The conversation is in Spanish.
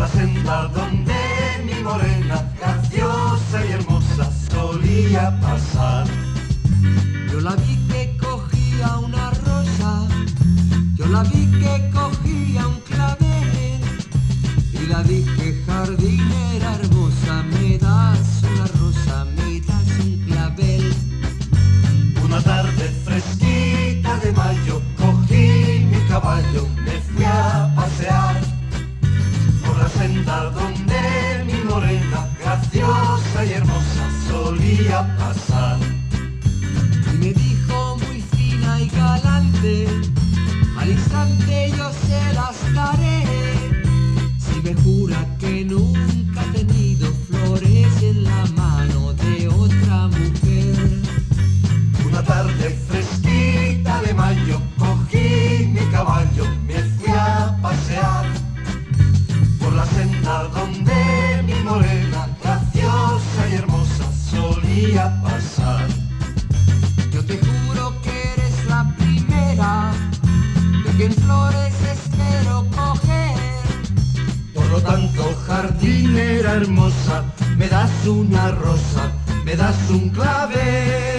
la senda donde mi morena, graciosa y hermosa, solía pasar. Yo la vi que cogía una rosa, yo la vi que cogía un clavel, y la dije: jardinera hermosa, me das una rosa, me das un clavel. Una tarde fresquita de mayo, cogí mi caballo, me fui a pasear por la senda donde mi morena, graciosa y hermosa, solía pasar. Y me dijo muy fina y galante: al instante yo se las daré, si me jura que nunca ha tenido flores en la mano de otra mujer. Una tarde fresquita de mayo, cogí mi caballo, me fui a pasear por la senda donde mi morena, graciosa y hermosa, solía pasar. Yo te juro que eres la primera de que en flores espero coger. Por lo tanto, jardinera hermosa, me das una rosa, me das un clavel.